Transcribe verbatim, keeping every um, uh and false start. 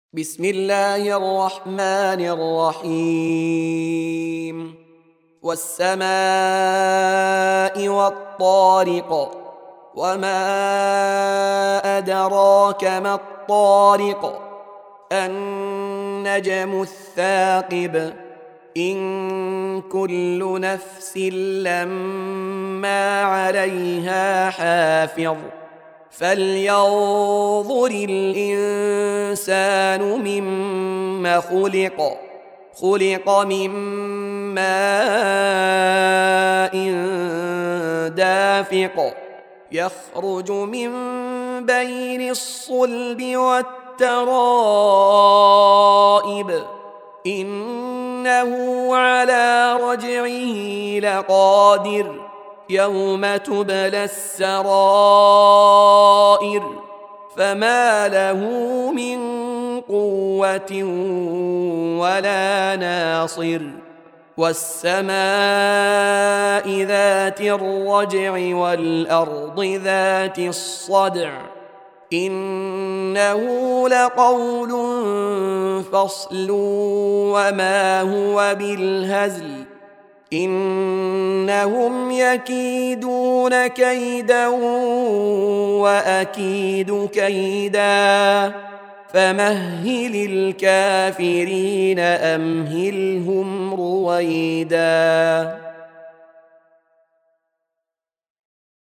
بسم الله الرحمن الرحيم والسماء والطارق وما أدراك ما الطارق النجم الثاقب إن كل نفس لما عليها حافظ فلينظر الإنسان مما خلق خلق من ماء دافق يخرج من بين الصلب والترائب إنه على رجعه لقادر يوم تبلى السرائر فما له من قوة ولا ناصر والسماء ذات الرجع والأرض ذات الصدع إنه لقول فصل وما هو بالهزل إنهم يكيدون كيدا وأكيد كيدا فمهل الكافرين أمهلهم رويدا.